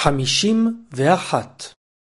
51.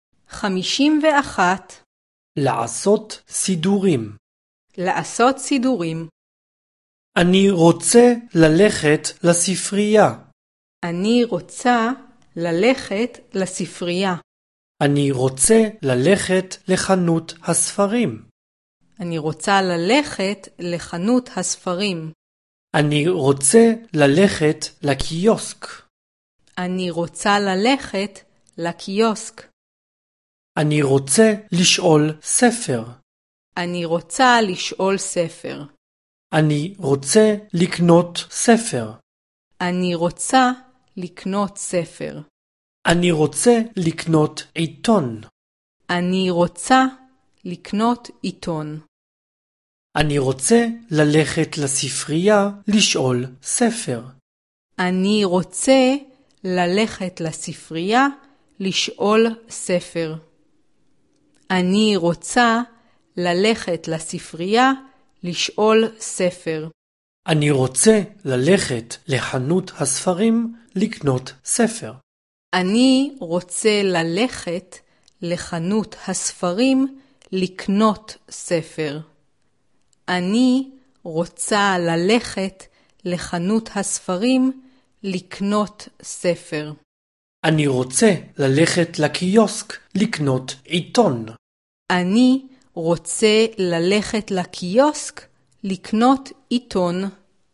51. לעשות סידורים. לעשות סידורים. אני רוצה ללכת לספרייה. אני רוצה ללכת לספרייה. אני רוצה ללכת לחנות הספרים. אני רוצה ללכת לחנות הספרים. אני רוצה ללכת לקיוסק. אני רוצה ללכת לקיוסק. אני רוצה לשאול ספר. אני רוצה לשאול ספר. אני רוצה לקנות ספר. אני רוצה לקנות ספר. אני רוצה לקנות עיתון. אני רוצה לקנות עיתון. אני רוצה ללכת לספרייה לשאול ספר. אני רוצה ללכת לספרייה לשאול ספר. אני רוצה ללכת לספרייה לשאול ספר. אני רוצה ללכת לחנות הספרים לקנות ספר. אני רוצה ללכת לחנות הספרים לקנות ספר. אני רוצה ללכת לחנות הספרים לקנות ספר. אני רוצה ללכת לקיוסק לקנות עיתון. אני רוצה ללכת לקיוסק לקנות עיתון.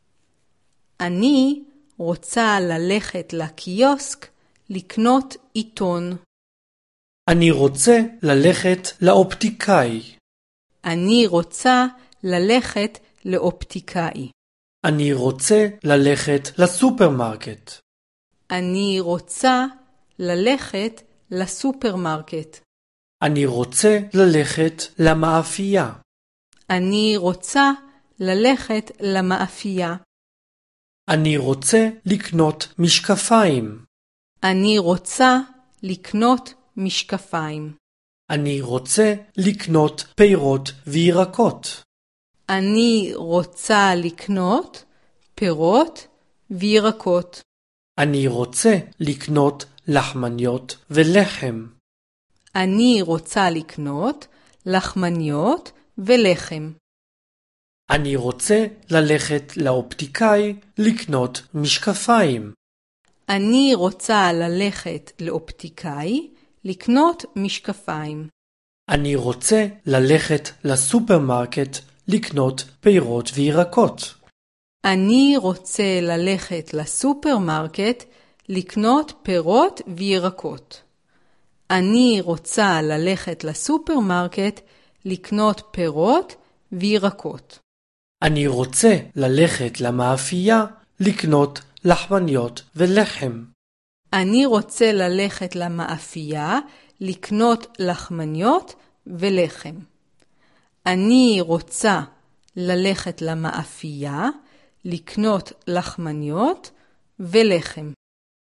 אני רוצה ללכת לקיוסק לקנות עיתון. אני רוצה ללכת לאופטיקאי. אני רוצה ללכת לאופטיקאי. אני רוצה ללכת לסופרמרקט. אני רוצה ללכת לסופרמרקט. אני רוצה ללכת למאפייה. אני רוצה ללכת למאפייה. אני רוצה לקנות משקפיים. אני רוצה לקנות משקפיים. אני רוצה לקנות פירות וירקות. אני רוצה לקנות פירות וירקות. אני רוצה לקנות לחמניות ולחם. אני רוצה לקנות לחמניות ולחם. אני רוצה ללכת לאופטיקאי לקנות משקפיים. אני רוצה ללכת לאופטיקאי לקנות משקפיים. אני רוצה ללכת לסופרמרקט לקנות פירות וירקות. אני רוצה ללכת לסופרמרקט לקנות פירות וירקות. אני רוצה ללכת לסופרמרקט לקנות פירות וירקות. אני רוצה ללכת למאפייה לקנות לחמניות ולחם. אני רוצה ללכת למאפייה לקנות לחמניות ולחם. אני רוצה ללכת למאפייה לקנות לחמניות ולחם.